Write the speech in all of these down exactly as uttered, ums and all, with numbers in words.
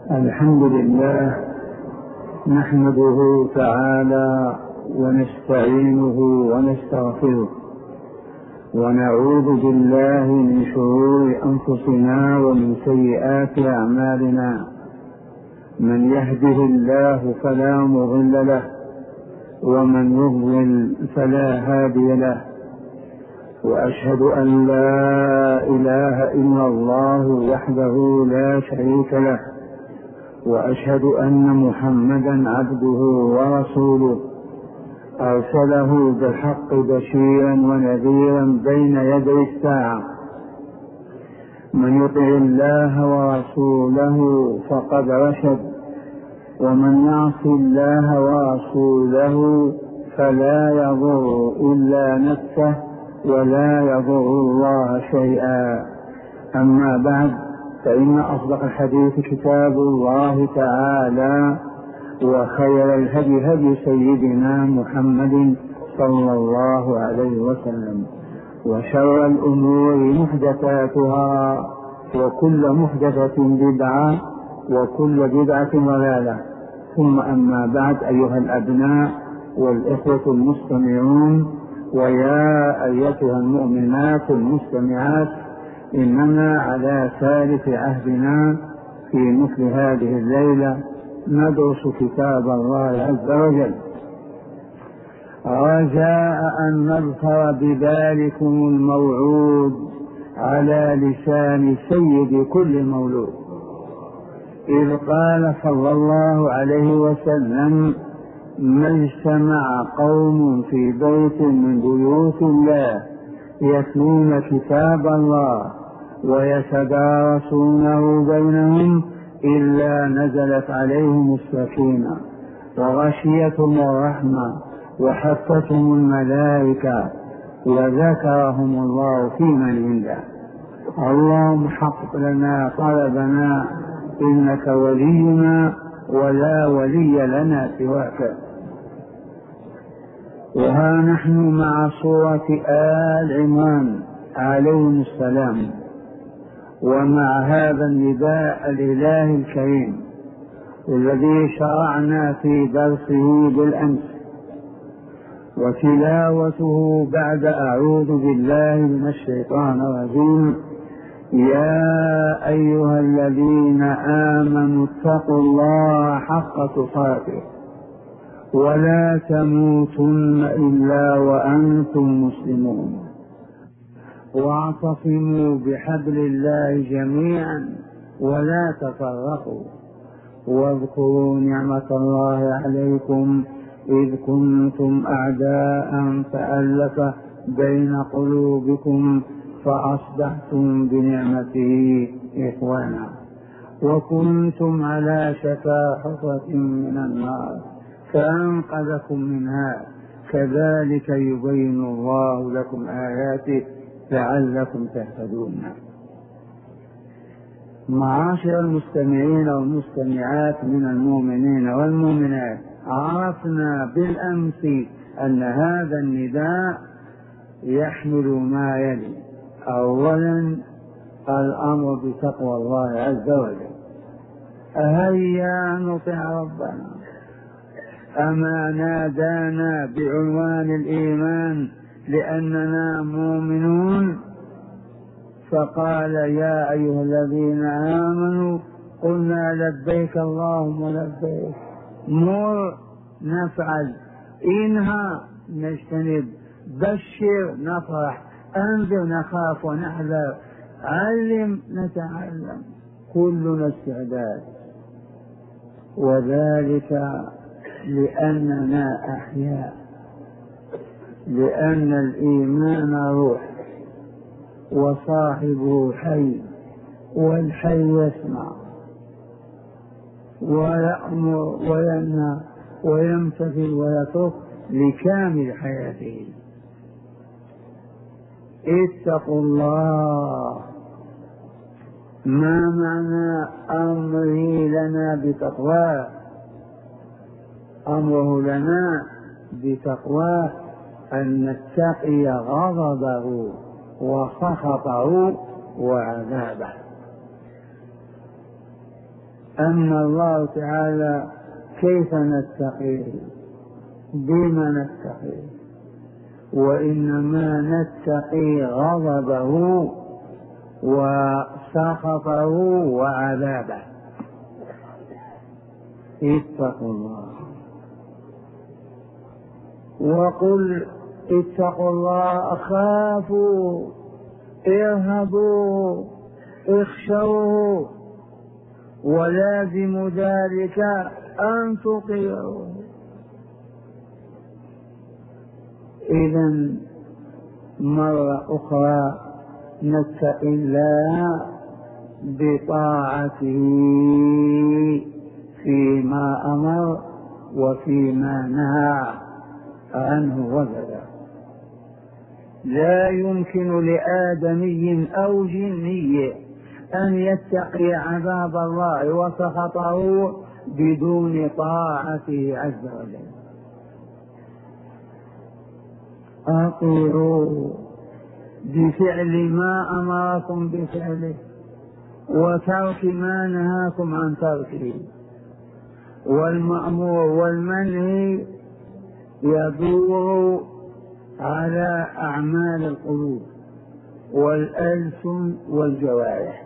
الحمد لله نحمده تعالى ونستعينه ونستغفره ونعوذ بالله من شرور أنفسنا ومن سيئات أعمالنا. من يهده الله فلا مضل له ومن يضلل فلا هادي له، وأشهد أن لا إله إلا الله وحده لا شريك له، وأشهد أن محمدا عبده ورسوله أرسله بالحق بشيرا ونذيرا بين يدي الساعة. من يطع الله ورسوله فقد رشد، ومن يعص الله ورسوله فلا يضر إلا نفسه ولا يضر الله شيئا. أما بعد، فإن أصدق الحديث كتاب الله تعالى، وخير الهدي هدي سيدنا محمد صلى الله عليه وسلم، وشر الأمور محدثاتها، وكل محدثة بدعة، وكل بدعة ضلالة. ثم أما بعد، أيها الأبناء والإخوة المستمعون، ويا أيتها المؤمنات المستمعات، إننا على ثالث عهدنا في مثل هذه الليلة ندرس كتاب الله عز وجل، رجاء أن نظفر بذلكم الموعود على لسان سيد كل مولود، إذ قال صلى الله عليه وسلم: ما اجتمع قوم في بيت من بيوت الله يتلون كتاب الله ويتدارسونه بينهم إلا نزلت عليهم السكينة وغشيتهم الرحمة وحفتهم الملائكة وذكرهم الله في من عنده. اللهم حقق لنا طلبنا، إنك ولينا ولا ولي لنا سواك. وها نحن مع سورة آل عمران عليهم السلام، ومع هذا النداء الإلهي الكريم الذي شرعنا في درسه بالأمس، وتلاوته بعد أعوذ بالله من الشيطان الرجيم: يا أيها الذين آمنوا اتقوا الله حق تقاته ولا تموتن إلا وأنتم مسلمون، واعتصموا بحبل الله جميعا ولا تفرقوا، واذكروا نعمة الله عليكم إذ كنتم أعداء فألف بين قلوبكم فأصبحتم بنعمته إخوانا، وكنتم على شفا حفرة من النار فأنقذكم منها، كذلك يبين الله لكم آياته لعلكم تهتدون. معاشر المستمعين والمستمعات من المؤمنين والمؤمنات، عرفنا بالأمس أن هذا النداء يحمل ما يلي: أولا الأمر بتقوى الله عز وجل، هيا نطع ربنا، أما نادانا بعنوان الإيمان لأننا مؤمنون، فقال: يا أيها الذين آمنوا، قلنا لبيك اللهم لبيك، مر نفعل، انهى نجتنب، بشر نفرح، أنذر نخاف ونحذر، علم نتعلم، كلنا استعداد. وذلك لأننا أحياء، لأن الإيمان روح وصاحبه حي، والحي يسمع ويأمر وينهى ويمتثل ويترك لكامل حياته. اتقوا الله، ما معنى أمره لنا بتقواه؟ أمره لنا بتقواه أن نتقي غضبه وسخطه وعذابه. أن الله تعالى كيف نتقي، بما نتقي، وإنما نتقي غضبه وسخطه وعذابه. اتقوا الله. وقل اتقوا الله، خافوا، ارهبوا، اخشوه، ولازم ذلك أن تطيعوا. إذن مرة أخرى نتقي الله بطاعته فيما أمر وفيما نهى عنه وبدا. لا يمكن لآدمي أو جني أن يتقي عذاب الله وسخطه بدون طاعته عز وجل. أطيعوا بفعل ما أمركم بفعله وترك ما نهاكم عن تركه. والمأمور والمنهي يدور على أعمال القلوب والألسن والجوارح.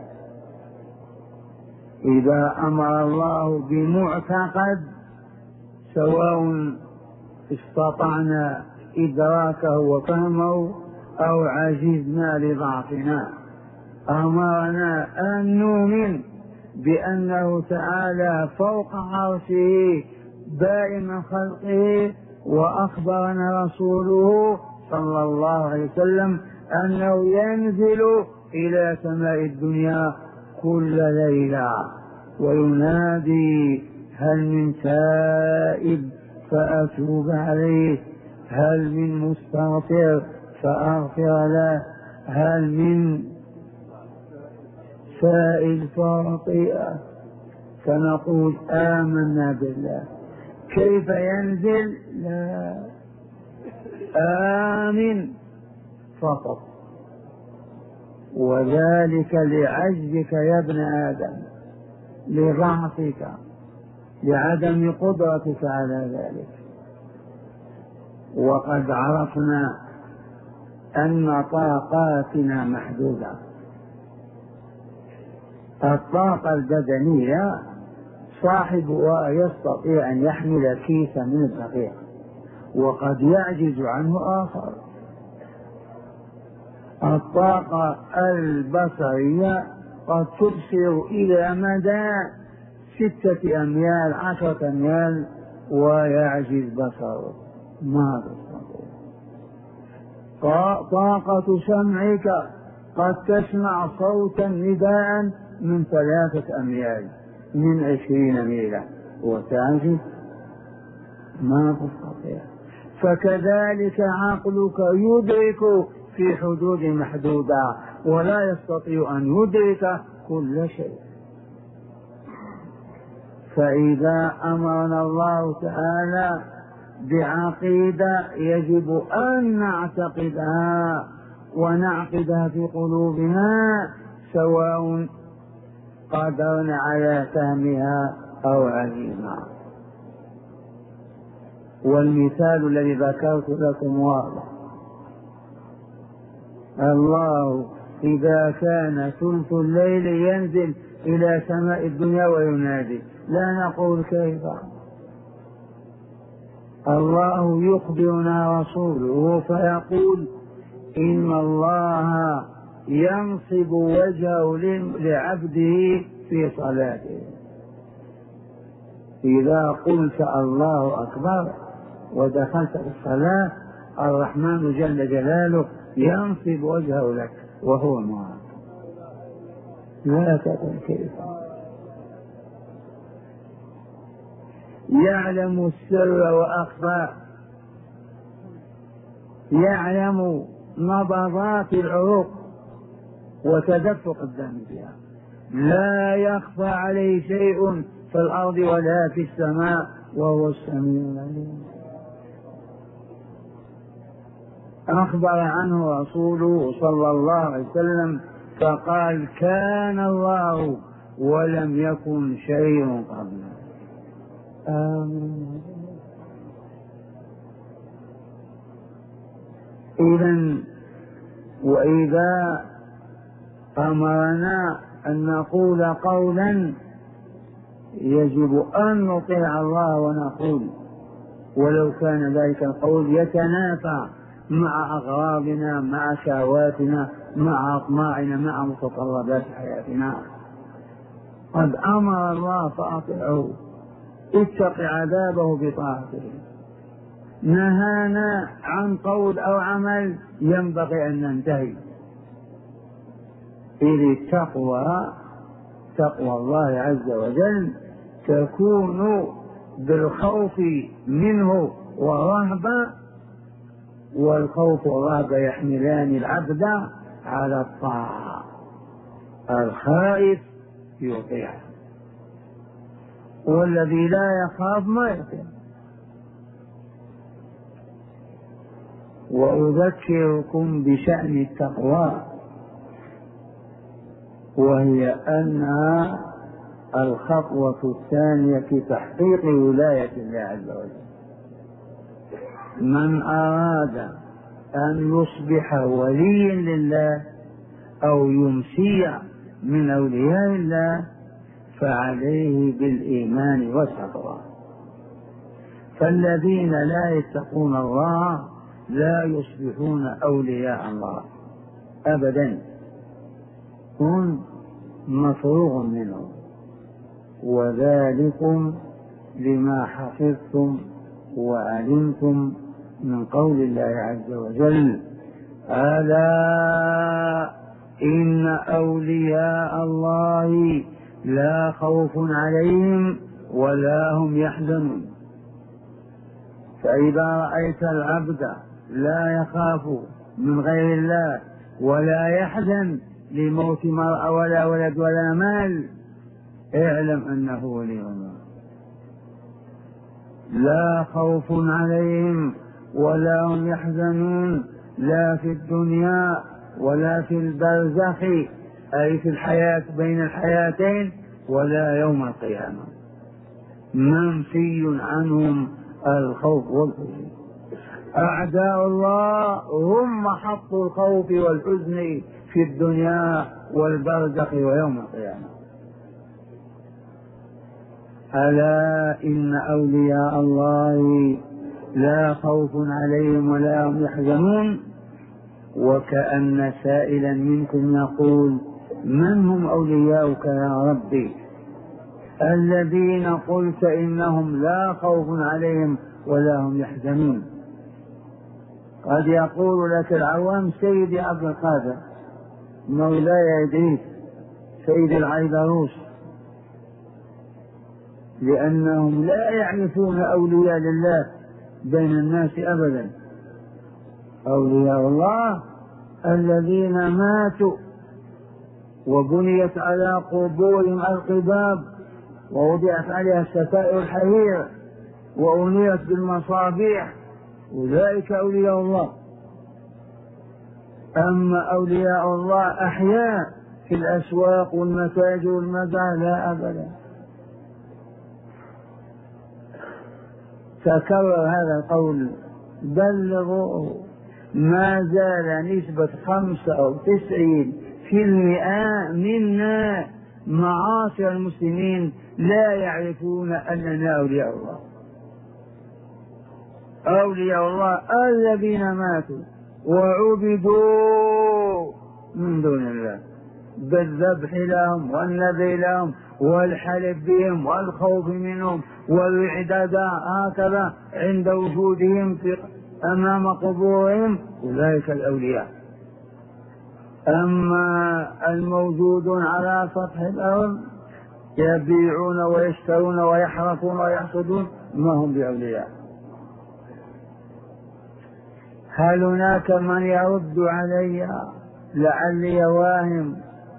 إذا أمر الله بمعتقد سواء استطعنا إدراكه وفهمه أو عجزنا لضعفنا، أمرنا أن نؤمن بأنه تعالى فوق عرشه دائما خلقه، وأخبرنا رسوله صلى الله عليه وسلم أنه ينزل إلى سماء الدنيا كل ليلة وينادي هل من تائب فأتوب عليه، هل من مستغفر فأغفر له، هل من سائل فاطئة، فنقول آمنا بالله. كيف ينزل؟ لا، آمن فقط. وذلك لعجزك يا ابن آدم، لضعفك، لعدم قدرتك على ذلك. وقد عرفنا أن طاقاتنا محدودة. الطاقة البدنية صاحبها يستطيع أن يحمل كيسا من الدقيق، وقد يعجز عنه آخر. الطاقة البصرية قد تبصر إلى مدى ستة أميال عشرة أميال ويعجز بصره، ما تستطيع. طاقة سمعك قد تسمع صوتا نداء من ثلاثة أميال من عشرين ميلا وتعجز، ما تستطيع. فكذلك عقلك يدرك في حدود محدودة ولا يستطيع أن يدرك كل شيء. فإذا أمرنا الله تعالى بعقيدة يجب أن نعتقدها ونعقدها في قلوبنا سواء قدرنا على فهمها أو عجزنا. والمثال الذي ذكرت لكم واضح. الله إذا كان ثلث الليل ينزل إلى سماء الدنيا وينادي، لا نقول كيف. الله يخبرنا رسوله فيقول إن الله ينصب وجهه لعبده في صلاته. إذا قلت الله أكبر ودخلت في الصلاة الرحمن جل جلاله ينصب وجهه لك وهو معك، لا تقل كيف. يعلم السر وأخفى، يعلم نبضات العروق وتدفق الدم فيها، لا يخفى عليه شيء في الأرض ولا في السماء وهو السميع العليم. أخبر عنه رسوله صلى الله عليه وسلم فقال كان الله ولم يكن شيء قبله. آمين. إذن وإذا أمرنا أن نقول قولا يجب أن نطيع الله ونقول، ولو كان ذلك القول يتنافى مع أغراضنا، مع شهواتنا، مع أطماعنا، مع متطلبات حياتنا. قد أمر الله فأطيعه، اتق عذابه بطاعته. نهانا عن قول أو عمل ينبغي أن ننتهي. إذ التقوى تقوى الله عز وجل تكون بالخوف منه والرهبة، والخوف والرهبة يحملان العبد على الطاعة. الخائف يطيع، والذي لا يخاف ما يطيع. وأذكركم بشأن التقوى، وهي أنها الخطوة الثانية في تحقيق ولاية الله عز وجل. من أراد أن يصبح وليا لله أو يمسي من أولياء الله فعليه بالإيمان والتقوى. فالذين لا يتقون الله لا يصبحون أولياء الله أبدا، هم مفروغ منهم. وذلكم لما حفظتم وعلمتم من قول الله عز وجل: ألا إن أولياء الله لا خوف عليهم ولا هم يحزنون. فإذا رأيت العبد لا يخاف من غير الله ولا يحزن لموت مرأة ولا ولد ولا مال، اعلم أنه ولي الله. لا خوف عليهم ولا هم يحزنون، لا في الدنيا ولا في البرزخ أي في الحياة بين الحياتين، ولا يوم القيامة. منفي عنهم الخوف والحزن. أعداء الله هم محط الخوف والحزن في الدنيا والبرزخ ويوم القيامة. ألا إن أولياء الله لا خوف عليهم ولا هم يحزنون. وكأن سائلا منكم يقول: من هم أولياؤك يا ربي الذين قلت إنهم لا خوف عليهم ولا هم يحزنون؟ قد يقول لك العوام: سيدي عبد القادر، مولاي إدريس، سيد العيدروس، لأنهم لا يعرفون أولياء لله بين الناس أبدا. أولياء الله الذين ماتوا وبنيت على قبورهم القباب ووضعت عليها الستائر الحرير وأنيرت بالمصابيح، أولئك أولياء الله. أما أولياء الله أحياء في الأسواق والمساجد والمزارع لا أبدا. تكرر هذا القول: بلغوا. ما زال نسبة خمسة أو تسعين في المئة منا معاصر المسلمين لا يعرفون أننا أولياء الله. أولياء الله الذين ماتوا وعبدوا من دون الله بالذبح لهم والنذر لهم والحلف بهم والخوف منهم والإعداد هكذا عند وجودهم في أمام قبورهم، أولئك الأولياء. أما الموجودون على سطح الأرض يبيعون ويشترون ويحرثون ويحصدون ما هم بأولياء. هل هناك من يرد علي لعلي واهم؟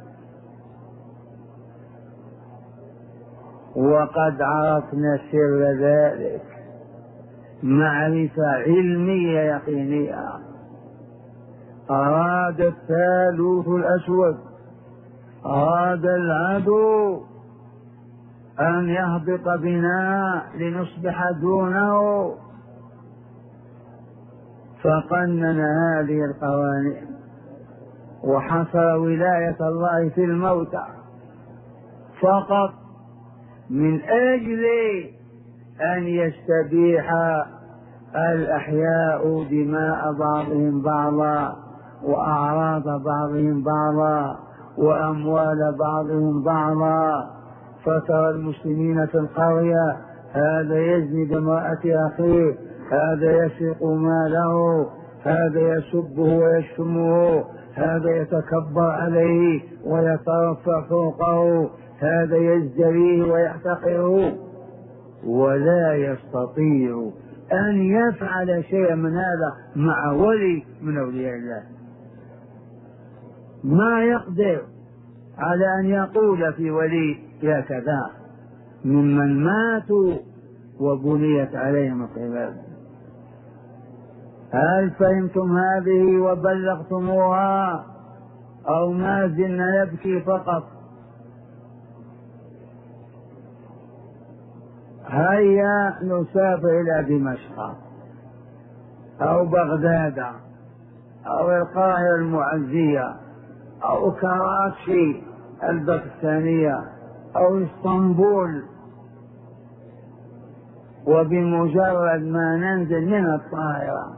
وقد عرفنا سر ذلك معرفة علمية يقينية. أراد الثالوث الأسود أراد العدو أن يهبط بنا لنصبح دونه، فقنن هذه القوانين وحصر ولاية الله في الموتى فقط من أجل أن يستبيح الأحياء دماء بعضهم بعضا وأعراض بعضهم بعضا وأموال بعضهم بعضا. فترى المسلمين في القرية هذا يزني بامرأة أخيه، هذا يسرق ماله، هذا يسبه ويشتمه، هذا يتكبر عليه ويترفع فوقه، هذا يزدريه ويحتقره، ولا يستطيع أن يفعل شيئا من هذا مع ولي من أولياء الله. ما يقدر على أن يقول في ولي يا كذا ممن ماتوا وبنيت عليهم القباب. هل فهمتم هذه وبلغتموها أو ما زلنا نبكي فقط؟ هيا نسافر إلى دمشق أو بغداد أو القاهرة المعزية أو كراتشي الباكستانية أو اسطنبول، وبمجرد ما ننزل من الطائرة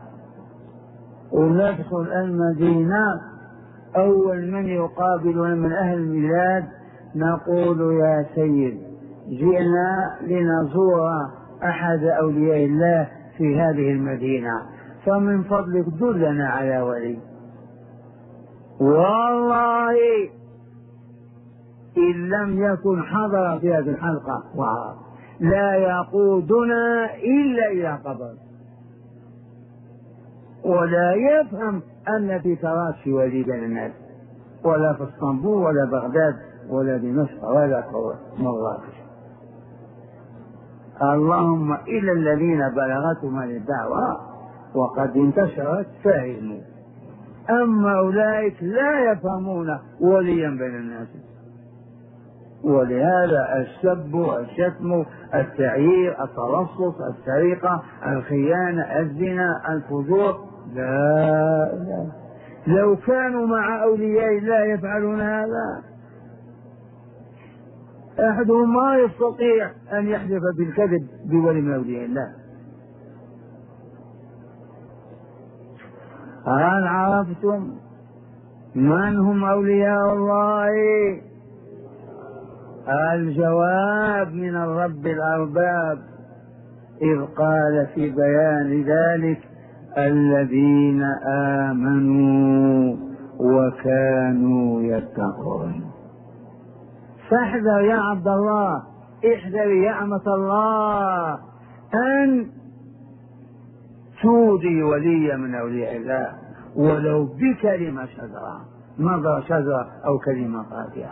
وندخل المدينة أول من يقابلنا من أهل البلاد نقول يا سيد جئنا لنزور أحد أولياء الله في هذه المدينة، فمن فضلك دلنا على ولي. والله إن لم يكن حضر في هذه الحلقة وعرف لا يقودنا إلا إلى قبر، ولا يفهم أن في كراتشي ولي بين الناس ولا في اسطنبول ولا بغداد ولا دمشق ولا مراكش. اللهم إلى الذين بلغتهم الدعوة وقد انتشرت فهموا، أما أولئك لا يفهمون وليا بين الناس. ولهذا السب الشتم التعيير التلصص السرقة الخيانة الزنا الفجور لا لا. لو كانوا مع أولياء الله يفعلون هذا أحدهم ما يستطيع أن يحلف بالكذب بولي من أولياء الله. هل عرفتم من هم أولياء الله؟ الجواب من الرب الأرباب إذ قال في بيان ذلك الذين آمنوا وكانوا يتقون. فاحذر يا عبد الله، احذر يا أمة الله أن تودي وليا من أولياء الله ولو بكلمة شجرة، نظر شجرة أو كلمة قاطعة.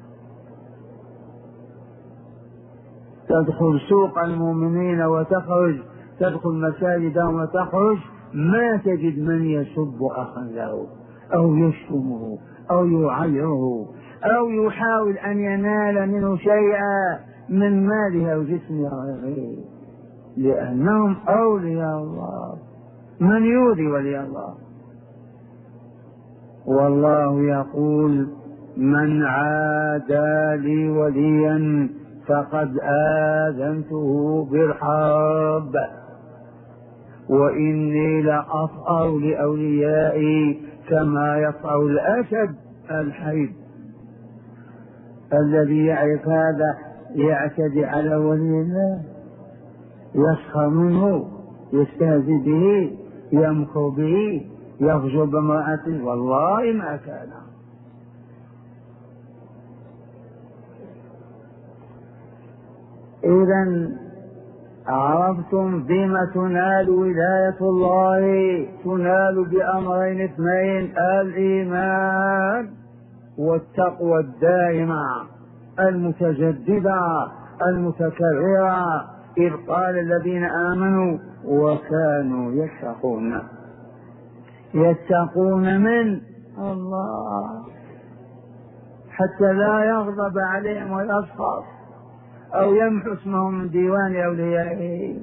تدخل سوق المؤمنين وتخرج، تدخل مساجدهم وتخرج ما تجد من يسب أخا له أو يشتمه أو يعيره أو يحاول أن ينال منه شيئا من ماله أو جسمه أو غيره، لأنهم أولياء الله. من يؤذي ولي الله؟ والله يقول من عادى لي وليا فقد آذنته بالحرب وإني لأطأر لأوليائي كما يطأر الأسد الحيد. الذي يعرف هذا يعتدي على ولي الله، يسخر منه، يستهزئ به، يمكر به، يفجر بامرأة، والله ما كان. إذا عرفتم بما تنال ولاية الله؟ تنال بأمرين اثنين: الإيمان والتقوى الدائمة المتجددة المتكررة، إذ قال الذين آمنوا وكانوا يتقون. يتقون من الله. حتى لا يغضب عليهم ويسخط أو يمحو اسمهم من ديوان أوليائه.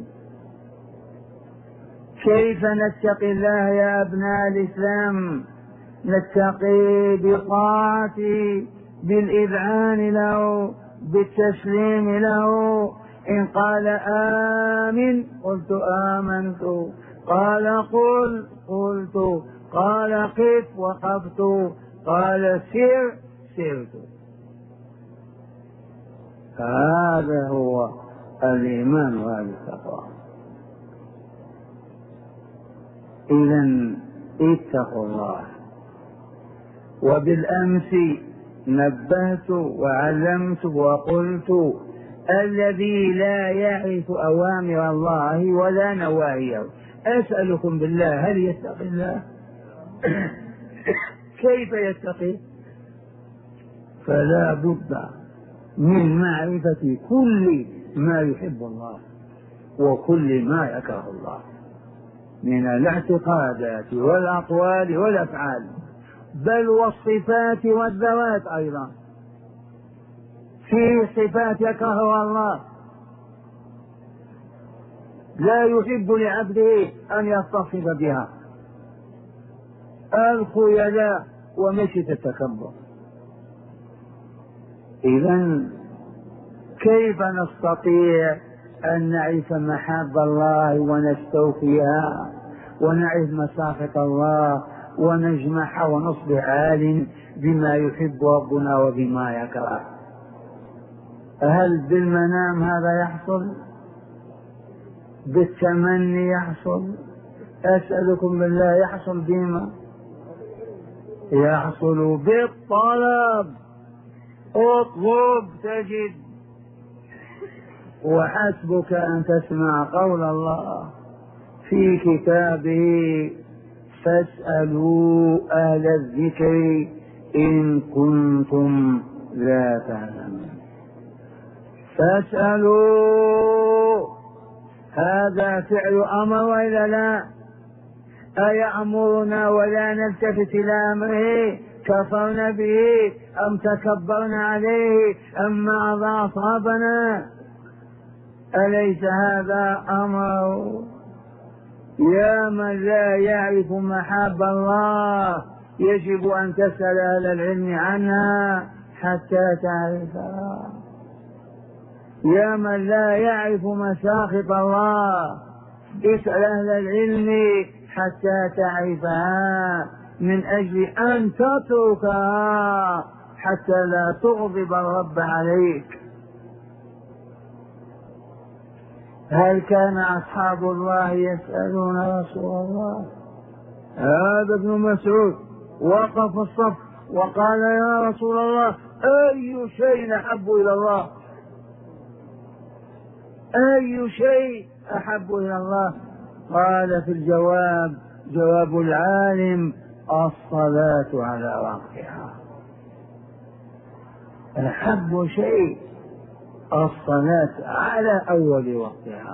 كيف نتقي الله يا أبناء الإسلام؟ نتقي بطاعته، بالإذعان له، بالتسليم له. إن قال آمن قلت آمنت، قال قل قلت، قال قف وقفت، قال سر سرت. هذا هو الإيمان وهذه التقوى. إذن اتقوا الله. وبالأمس نبهت وعلمت وقلت الذي لا يعرف أوامر الله ولا نواهيه، أسألكم بالله هل يتقي الله؟ كيف يتقي؟ فلا بد من معرفة كل ما يحب الله وكل ما يكره الله من الاعتقادات والأقوال والأفعال، بل والصفات والذوات أيضا. في صفات يكرهها الله، لا يحب لعبده أن يتصف بها، الخيلاء ومشية التكبر. إذن كيف نستطيع أن نعرف محاب الله ونستوفيها ونعرف مساخط الله ونجمعها ونصبح عال بما يحب ربنا وبما يكره؟ هل بالمنام هذا يحصل؟ بالتمني يحصل؟ أسألكم بالله يحصل بما؟ يحصل بالطلب. اطلب تجد. وحسبك أن تسمع قول الله في كتابه فاسألوا أهل الذكر إن كنتم لا تعلمون. فاسألوا، هذا فعل أمر وإلا لا؟ أيأمرنا ولا نلتفت إلى أمره؟ كفرنا به أم تكبرنا عليه أم ماذا أصابنا؟ أليس هذا أمر؟ يا من لا يعرف محاب الله يجب أن تسأل أهل العلم عنها حتى تعرفها. يا من لا يعرف مساخط الله اسأل أهل العلم حتى تعرفها، من أجل أن تتركها حتى لا تغضب الرب عليك. هل كان أصحاب الله يسألون رسول الله؟ هذا ابن مسعود وقف الصف وقال يا رسول الله أي شيء أحب إلى الله؟ أي شيء أحب إلى الله؟ قال في الجواب جواب العالم الصلاة على وقتها. أحب شيء الصلاة على أول وقتها.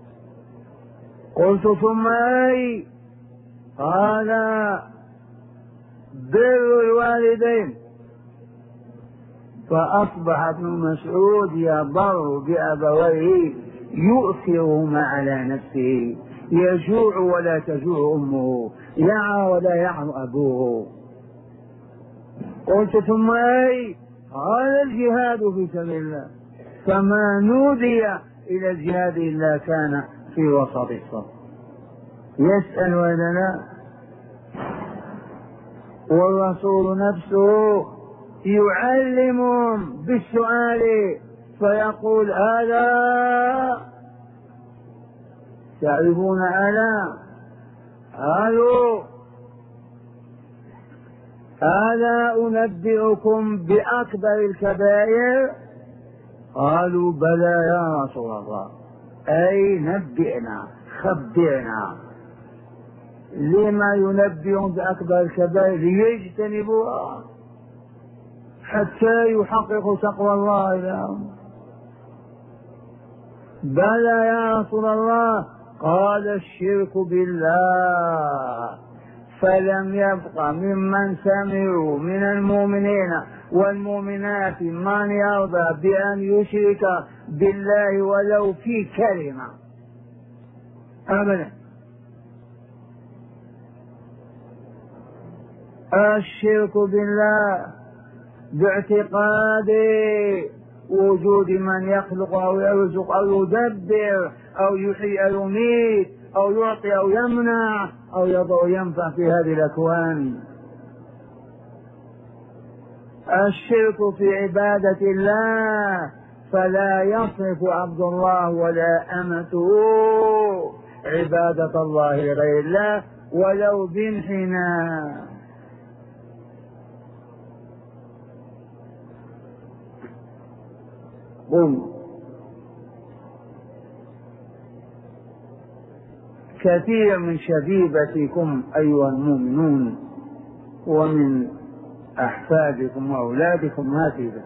قلت ثم أي؟ قال بر الوالدين. فأصبح ابن مسعود يبر بأبويه يؤثرهما على نفسه، يجوع ولا تجوع أمه، يعى ولا يعى أبوه. قلت ثم أي؟ قال الجهاد في سبيل الله. فما نودي إلى الجهاد إلا كان في وسط الصف. يسأل ولا لا؟ والرسول نفسه يعلمهم بالسؤال فيقول ألا تعرفون؟ ألا قالوا ألا أنبئكم بأكبر الكبائر؟ قالوا بلى يا رسول الله. أي نبئنا خبرنا. لما ينبئهم بأكبر الكبائر؟ ليجتنبوها حتى يحققوا تقوى الله لهم. بلى يا رسول الله. قال الشرك بالله. فلم يبق ممن سمعوا من المؤمنين والمؤمنات من يرضى بأن يشرك بالله ولو في كلمة أبدا. الشرك بالله باعتقاد وجود من يخلق أو يرزق أو يدبر أو يحيي أو يميت أو يعطي أو يمنع أو يضع ينفع في هذه الأكوان. الشرك في عبادة الله، فلا يصرف عبد الله ولا أمته عبادة الله لغير الله ولو بانحناء. قل كثير من شبيبتكم أيها المؤمنون ومن أحفادكم وأولادكم هكذا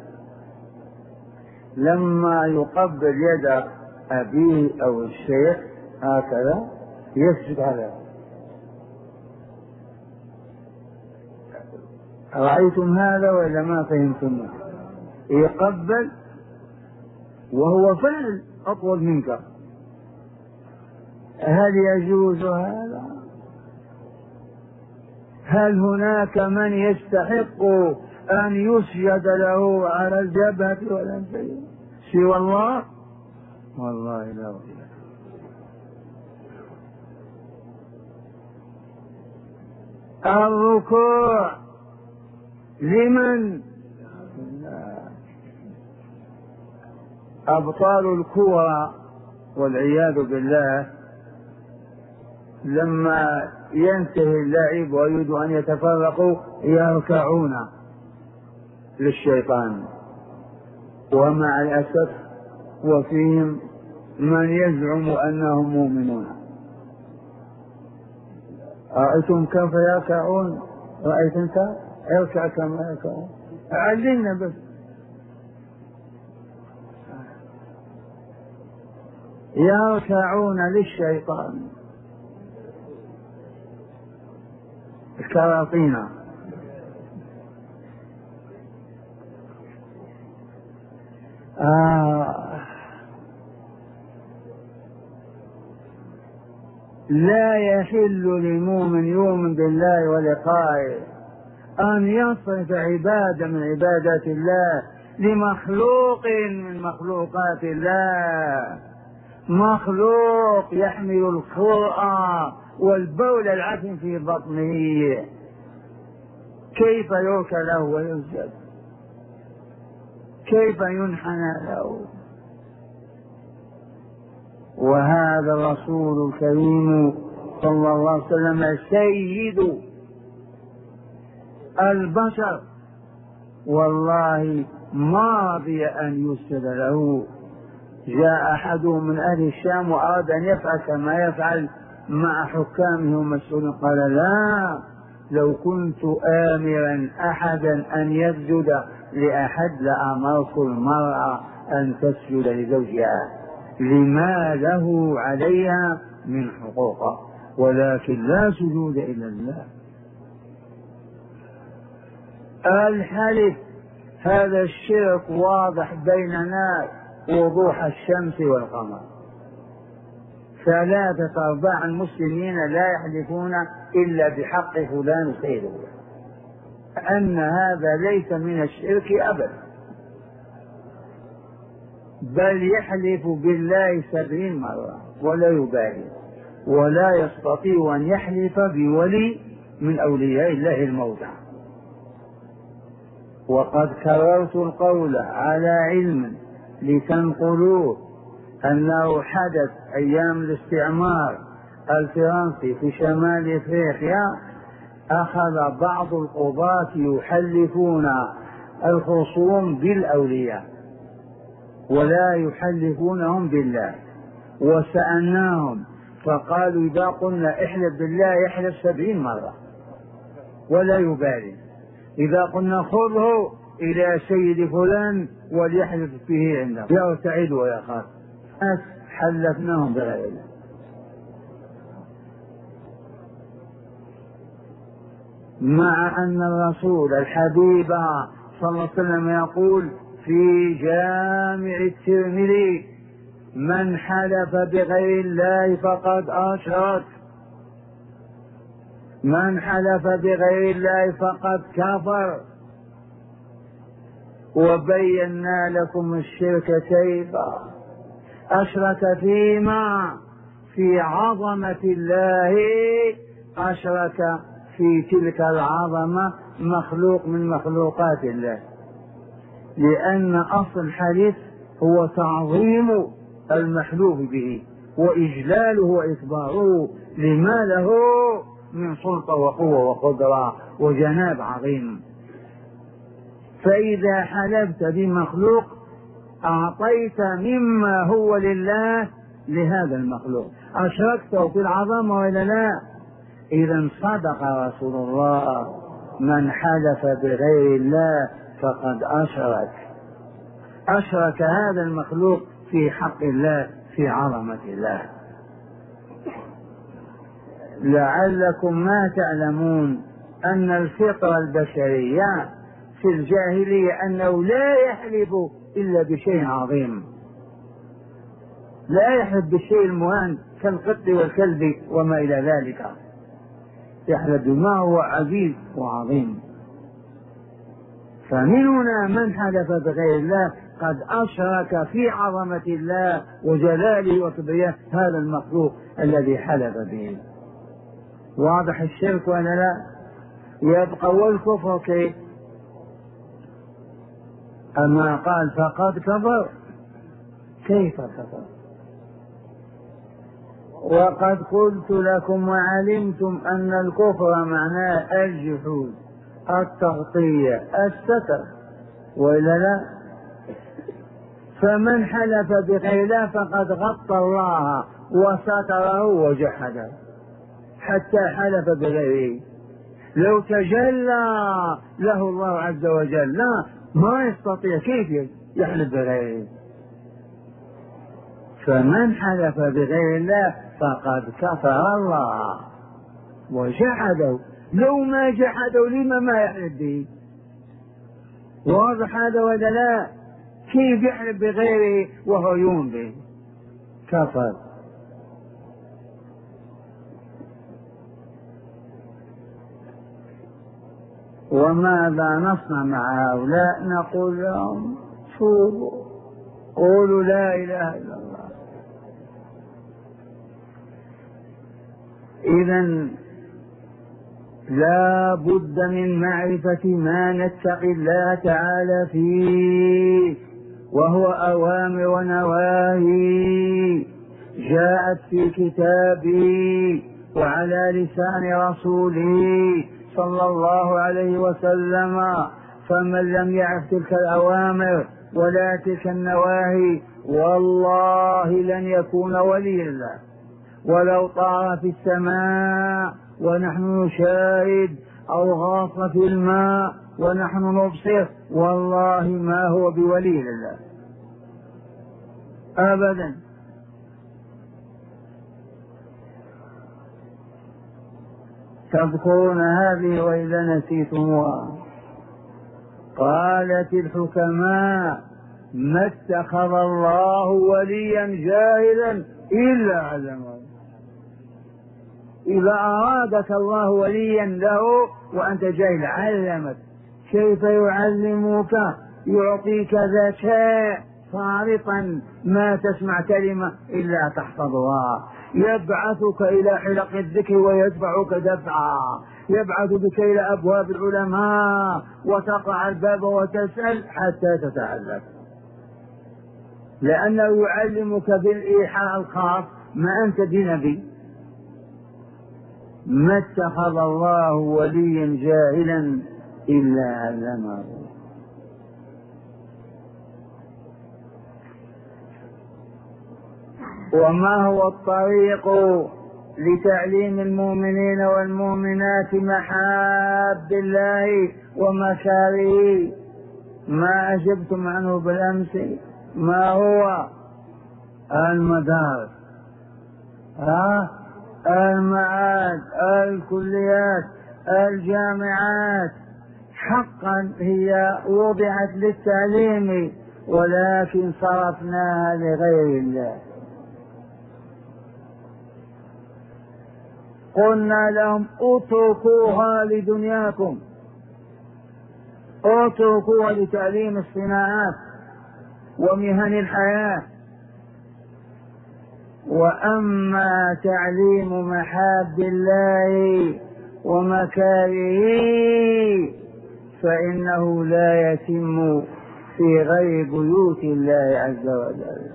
لما يقبل يد أبيه أو الشيخ هكذا يسجد عليه. رأيتم هذا ولا ما فهمتم؟ يقبل وهو فعل أطول منك، هل يجوز هذا؟ هل هناك من يستحق أن يسجد له على الجبهة والأنفين سوى الله؟ والله لا. الركوع لمن؟ أبطال الكورة والعياذ بالله لما ينتهي اللعب ويريد أن يتفرقوا يركعون للشيطان، ومع الأسف وفيهم من يزعم أنهم مؤمنون. رأيتم كيف يركعون؟ رأيت أنت؟ اركع كما يركعون. علمنا بس. يركعون للشيطان الكراطينة. آه. لا يحل لمؤمن يؤمن بالله ولقائه أن يصرف عبادة من عبادات الله لمخلوق من مخلوقات الله، مخلوق يحمل القرآن والبول العفن في بطنه، كيف يركع له ويسجد؟ كيف ينحنى له؟ وهذا الرسول الكريم صلى الله عليه وسلم سيد البشر، والله ما رضي أن يسجد له. جاء أحدهم من أهل الشام وأراد أن يفعل كما يفعل مع حكامه ومسؤولين، قال لا، لو كنت آمرا أحدا أن يسجد لأحد لأمرت المرأة أن تسجد لزوجها لما له عليها من حقوقه، ولكن لا سجود إلا لله. الحلف هذا الشرك واضح بيننا وضوح الشمس والقمر. ثلاثة أرباع المسلمين لا يحلفون إلا بحق فلان سيده، أن هذا ليس من الشرك أبدا، بل يحلف بالله سبعين مرة ولا يبالي، ولا يستطيع أن يحلف بولي من أولياء الله الموتى. وقد كررت القول على علم لتنقلوه أنه حدث أيام الاستعمار الفرنسي في شمال إفريقيا، أخذ بعض القضاة يحلفون الخصوم بالأولياء ولا يحلفونهم بالله، وسألناهم فقالوا إذا قلنا احلف بالله يحلف سبعين مرة ولا يبالي، إذا قلنا خذه إلى سيد فلان وليحلف به عنده يرتعد ويخاف. حلفناهم بغير الله. مع أن الرسول الحبيب صلى الله عليه وسلم يقول في جامع الترمذي: من حلف بغير الله فقد أشرك، من حلف بغير الله فقد كفر. وبينا لكم الشرك كيف أشرك فيما في عظمة الله، أشرك في تلك العظمة مخلوق من مخلوقات الله، لأن أصل الحديث هو تعظيم المحلوف به وإجلاله وإكباره لما له من سلطة وقوة وقدرة وجناب عظيم. فإذا حلفت بمخلوق أعطيت مما هو لله لهذا المخلوق، أشركته في العظمة ولا لا؟ إذا صدق رسول الله: من حلف بغير الله فقد أشرك، أشرك هذا المخلوق في حق الله في عظمة الله. لعلكم ما تعلمون أن الفطرة البشرية في الجاهلية أنه لا يحلف إلا بشيء عظيم، لا يحلف بالشيء المهان كالقط والكلب وما إلى ذلك، يحلف بما هو عزيز وعظيم. فمن هنا من حلف بغير الله قد أشرك في عظمة الله وجلاله وكبرياء هذا المخلوق الذي حلف به. واضح الشرك ولا لا؟ يبقى والكفر كيف؟ أما قال فقد كفر، كيف كفر؟ وقد قلت لكم وعلمتم أن الكفر معناه الجحود، التغطية، الستر، وإلا لا؟ فمن حلف بغير الله فقد غطى الله وستره وجحده حتى حلف بغيره. لو تجلى له الله عز وجل لا ما يستطيع، كيف يحلف بغيره؟ فمن حلف بغير الله فقد كفر الله وجحده. لو ما جحده لما ما يحلف به؟ واضح هذا ولا لا؟ كيف يحلف بغيره وهو يؤمن به؟ كفر. وماذا نصنع مع هؤلاء؟ نقول لهم توبوا، قولوا لا إله إلا الله. إذن لا بد من معرفة ما نتقي الله تعالى فيه، وهو أوامر ونواهي جاءت في كتابه وعلى لسان رسوله صلى الله عليه وسلم. فمن لم يعرف تلك الأوامر ولا تلك النواهي والله لن يكون ولي الله. ولو طار في السماء ونحن نشاهد أو غاص في الماء ونحن نبصر والله ما هو بولي الله أبدا. تذكرون هذه وإذا نسيتموها. قالت الحكماء: ما اتخذ الله وليا جاهلا إلا علمه. إذا أرادك الله وليا له وأنت جاهل علمك. كيف يعلمك؟ يعطيك ذكاء فارطا ما تسمع كلمة إلا تحفظها، يبعثك إلى حلق الذكر ويدفعك دفعا، يبعث بك إلى أبواب العلماء وتقع الباب وتسأل حتى تتعلم، لأنه يعلمك بالإيحاء الخاص ما أنت بنبي. ما اتخذ الله وليا جاهلا إلا علمه. وما هو الطريق لتعليم المؤمنين والمؤمنات محاب الله ومكاره؟ ما أجبتم عنه بالأمس. ما هو المدارس، ها المعاد، الكليات، الجامعات حقا هي وضعت للتعليم، ولكن صرفناها لغير الله. قلنا لهم اتركوها لدنياكم، اتركوها لتعليم الصناعات ومهن الحياة، وأما تعليم محاب الله ومكاره فإنه لا يتم في غير بيوت الله عز وجل.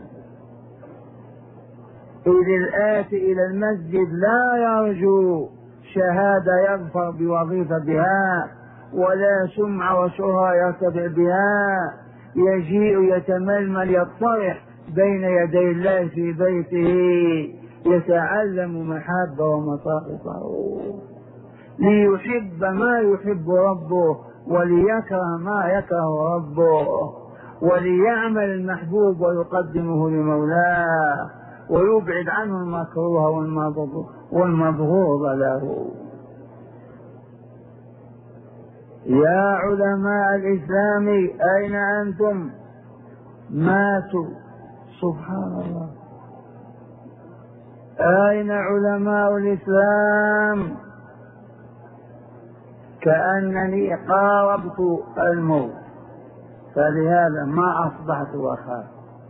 إذ الآتي إلى المسجد لا يرجو شهادة يظفر بوظيفة بها، ولا سمعة وشهرة يرتفع بها، يجيء يتململ يطرح بين يدي الله في بيته يتعلم محبة ومصائفه ليحب ما يحب ربه وليكره ما يكره ربه، وليعمل المحبوب ويقدمه لمولاه ويبعد عنه المكروه والمبغوض له. يا علماء الإسلام أين أنتم؟ ماتوا. سبحان الله. أين علماء الإسلام؟ كأنني قاربت الموت، فلهذا ما أصبحت أخاف.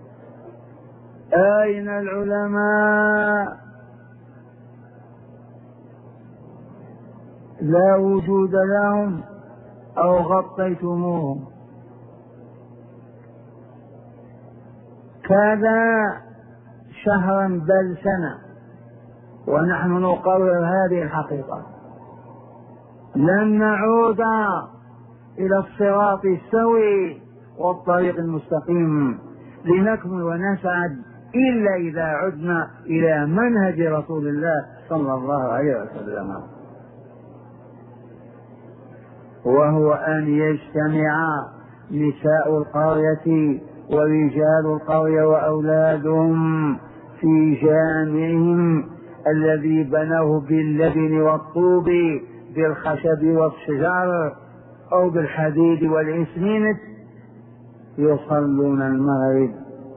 أين العلماء؟ لا وجود لهم أو غطيتموهم. كذا شهرا بل سنة ونحن نقرر هذه الحقيقة، لن نعود إلى الصراط السوي والطريق المستقيم لنكمل ونسعد إلا إذا عدنا إلى منهج رسول الله صلى الله عليه وسلم، وهو أن يجتمع نساء القرية ورجال القرية وأولادهم في جامعهم الذي بنوه باللبن والطوب بالخشب والشجر أو بالحديد والإسمنت، يصلون المغرب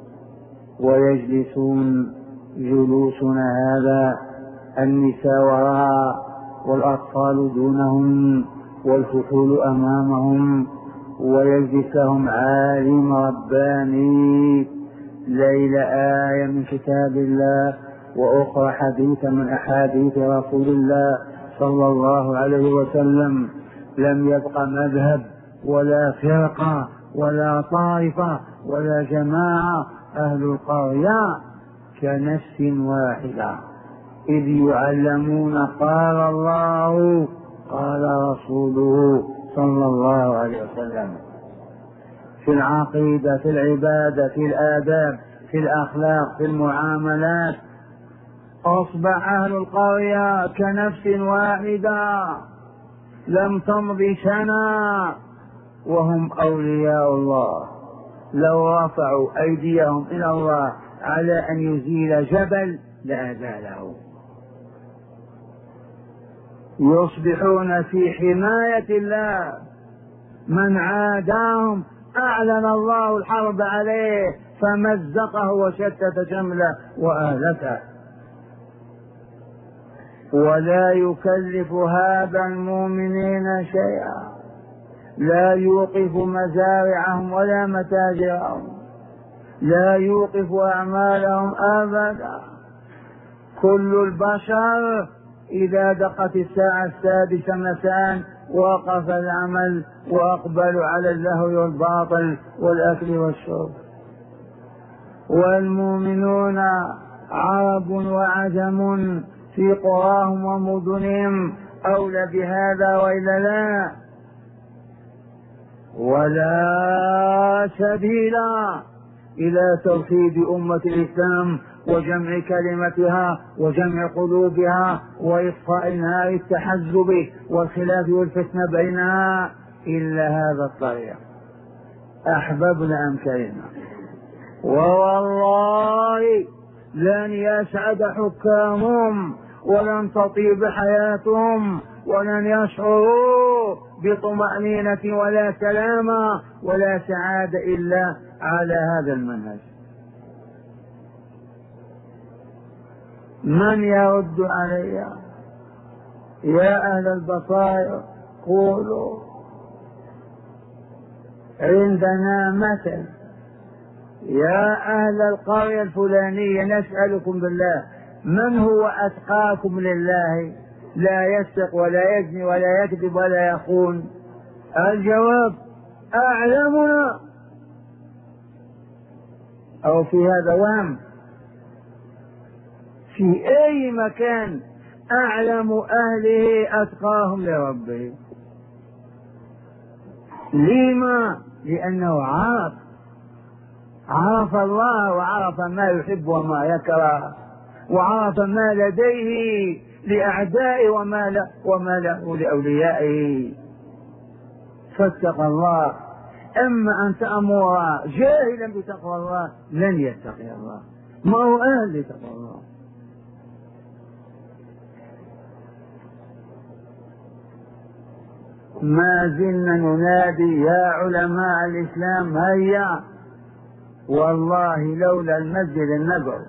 ويجلسون جلوسنا هذا، النساء وراء والأطفال دونهم والفحول أمامهم، ويجلس لهم عالم رباني ليل آية من كتاب الله وأخرى حديثا من أحاديث رسول الله صلى الله عليه وسلم. لم يبق مذهب ولا فرقة ولا طائفة ولا جماعة، أهل القرية كنفس واحدة، إذ يعلمون قال الله قال رسوله صلى الله عليه وسلم في العقيدة، في العبادة، في الآداب، في الأخلاق، في المعاملات. أصبح أهل القرية كنفس واحدة، لم تمض سنة وهم أولياء الله، لو رفعوا أيديهم إلى الله على أن يزيل جبل لأزاله. يصبحون في حماية الله، من عاداهم أعلن الله الحرب عليه فمزقه وشتت شمله وأهلكه. ولا يكلف هذا المؤمنين شيئا، لا يوقف مزارعهم ولا متاجرهم، لا يوقف أعمالهم أبدا. كل البشر إذا دقت الساعة السادسة مساء وقف العمل وأقبلوا على اللهو والباطل والأكل والشرب. والمؤمنون عرب وعجم في قراهم ومدنهم أولى بهذا وإلا لا، ولا سبيل إلى توحيد أمة الإسلام وجمع كلمتها وجمع قلوبها وإطفاء نار التحزب والخلاف والفتنة بينها إلا هذا الطريق، أحببنا أم كرهنا. ووالله لن يسعد حكامهم ولن تطيب حياتهم، ولن يشعروا بطمأنينة ولا سلامة ولا سعادة إلا على هذا المنهج. من يرد علي؟ يا أهل البصائر قولوا. عندنا مثل: يا أهل القرية الفلانية نسألكم بالله من هو أتقاكم لله، لا يسرق ولا يزني ولا يكذب ولا يخون؟ الجواب: أعلمنا. أو في هذا وهم؟ في أي مكان أعلم أهله أتقاهم لربه. لما؟ لأنه عرف عرف الله، وعرف ما يحب وما يكره، وعرف ما لديه لأعدائه وما له وما له لأوليائه، فاتقى الله. أما أن تأمر جاهلا بتقوى الله لن يتقي الله، ما هو أهل لتقوى الله. ما زلنا ننادي يا علماء الإسلام هيا. والله لولا المسجد النبوي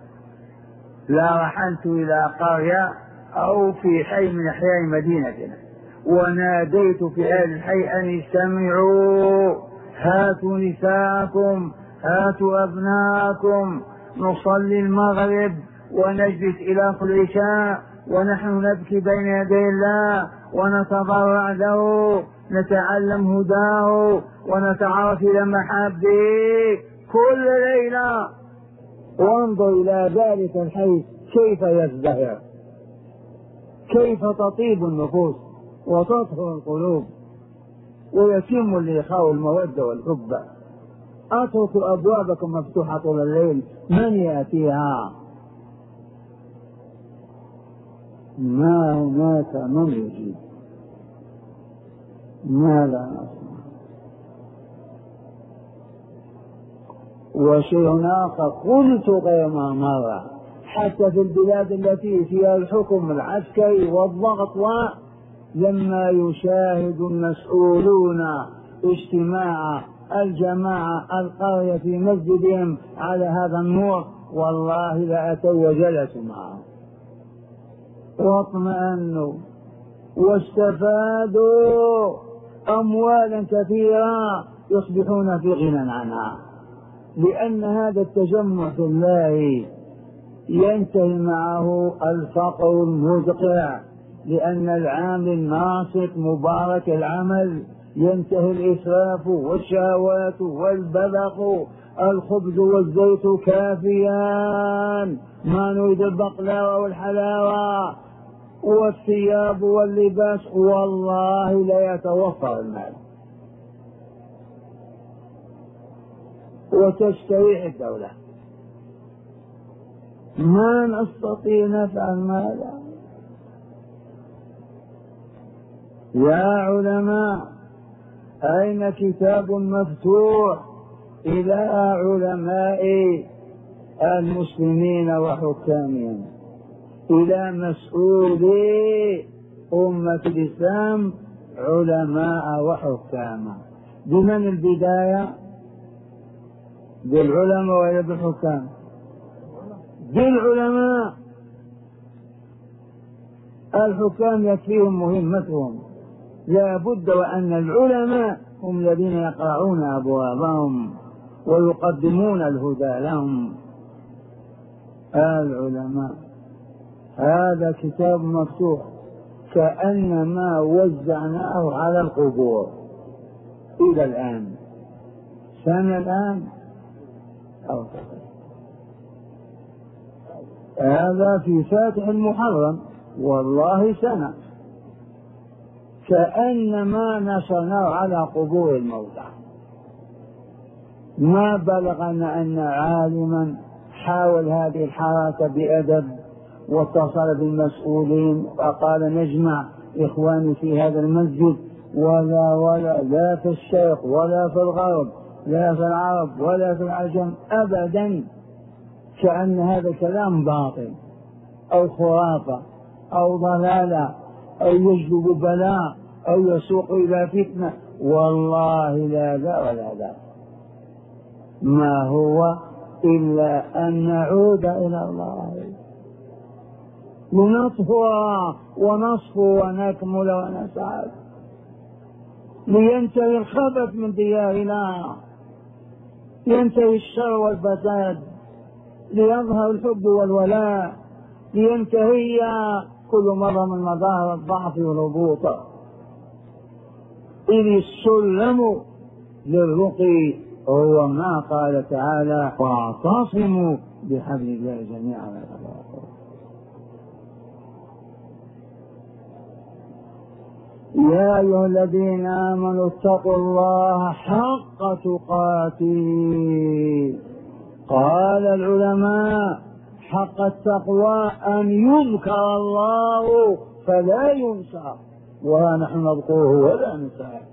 لرحلت إلى قرية أو في حي من أحياء مدينتنا وناديت في أهل الحي أن استمعوا، هاتوا نساءكم، هاتوا أبناءكم، نصلي المغرب ونجلس إلى العشاء ونحن نبكي بين يدي الله ونتضرع له، نتعلم هداه ونتعرف إلى محبه كل ليلة. وانظر إلى ذلك الحي كيف يزدهر، كيف تطيب النفوس وتطهر القلوب ويتم الإخاء والمودة والحب. أترك أبوابكم مفتوحة طول الليل، من يأتيها؟ ما هناك من يجيب. ما لا نسمع. وشيء آخر قلت غير مرة، حتى في البلاد التي فيها الحكم العسكري والضغط، لما يشاهد المسؤولون اجتماع الجماعة القرية في مسجدهم على هذا النور والله لأتوا وجلسوا معهم واطمأنوا واستفادوا أموالا كثيرة يصبحون في غنى عنها، لأن هذا التجمع في الله ينتهي معه الفقر المدقع، لأن العامل الناشط مبارك العمل ينتهي الإسراف والشهوات والبذخ، الخبز والزيت كافيان، ما نريد البقلاوة والحلاوة والثياب واللباس، والله لا يتوفر المال وتستريح الدولة. ما نستطيع نفعل ماذا؟ يا علماء أين كتاب مفتوح إلى علماء المسلمين وحكامهم، إلى مسؤولي أمة الإسلام علماء وحكاما؟ بمن البداية؟ بالعلماء ولا بالحكام؟ بالعلماء. الحكام يكفيهم مهمتهم، لا بد وأن العلماء هم الذين يقرعون أبوابهم ويقدمون الهدى لهم. العلماء. هذا كتاب مفتوح كأنما وزعناه على القبور إلى الآن، سنة الآن أو هذا في فاتح المحرم، والله سنة، كأنما نشرناه على قبور الموتى. ما بلغنا أن عالما حاول هذه الحركة بأدب واتصل بالمسؤولين وقال نجمع إخواني في هذا المسجد، ولا ولا لا في الشرق ولا في الغرب لا في العرب ولا في العجم أبدا، كأن هذا الكلام باطل. أو خرافة أو ضلالة أو يجلب بلاء أو يسوق إلى فتنة، والله لا ذا ولا ذا، ما هو إلا أن نعود إلى الله لنطهر ونصفو ونكمل ونسعد، لينتهي الخبث من ديارنا، لينتهي الشر والفساد، ليظهر الحب والولاء، لينتهي كل مرة من مظاهر الضعف والهبوط، إذ السلم للرقي هو ما قال تعالى واعتصموا بحبل الله جميعا ولا تفرقوا. يا أيها الذين آمنوا اتقوا الله حق تقاته. قال العلماء حق التقوى أن يذكر الله فلا ينسى، ونحن نذكره ولا ننساه،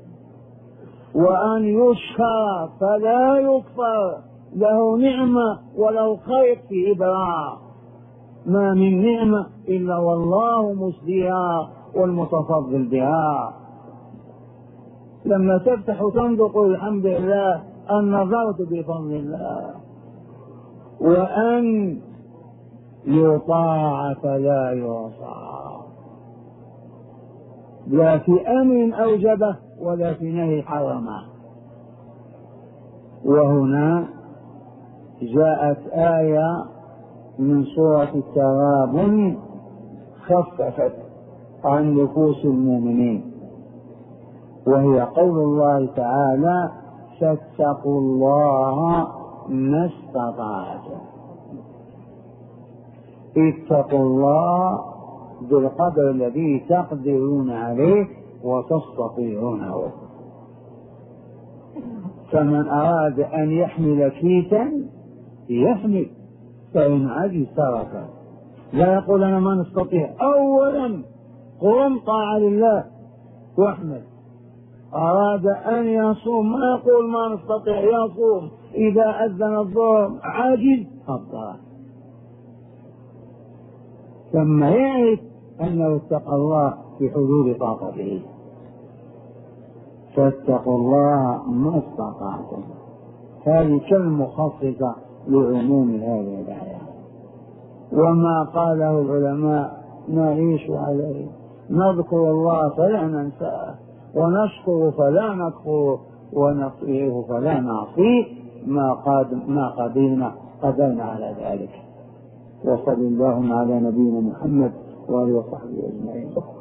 وأن يشكر فلا يكفر، له نعمة ولو خير في إبراء، ما من نعمة إلا والله مسديها والمتفضل بها. لما تفتح وتنطق الحمد لله أن نظرت بفضل الله، وأن يطاع فلا يعصى، لا في أمر أوجبه ولا في نهي حرمه. وهنا جاءت آية من سورة التغابن خففت عن نفوس المؤمنين، وهي قول الله تعالى فاتقوا الله ما استطعتم. اتقوا الله بالقدر الذي تقدرون عليه وتستطيعونه. فمن أراد أن يحمل كيسا يحمل، فإن عجز تركه، لا يقول أنا ما نستطيع. أولا قم طاعة لله واحمل. أراد أن يصوم ما يقول ما نستطيع، يصوم. إذا أذن الظهر عاجز أفطر. ثم يعرف أنه اتقى الله في حدود طاقته. فاتقوا الله ما استطعتم، هذه كلمة مخصصة لعموم هذه الآية. وما قاله العلماء نعيش عليه، نذكر الله فلا ننساه، ونشكر فلا نكفر، ونطيعه فلا نعصيه، ما قد ما قدرنا قدرنا على ذلك. وصلى اللهم على نبينا محمد وآله وصحبه أجمعين.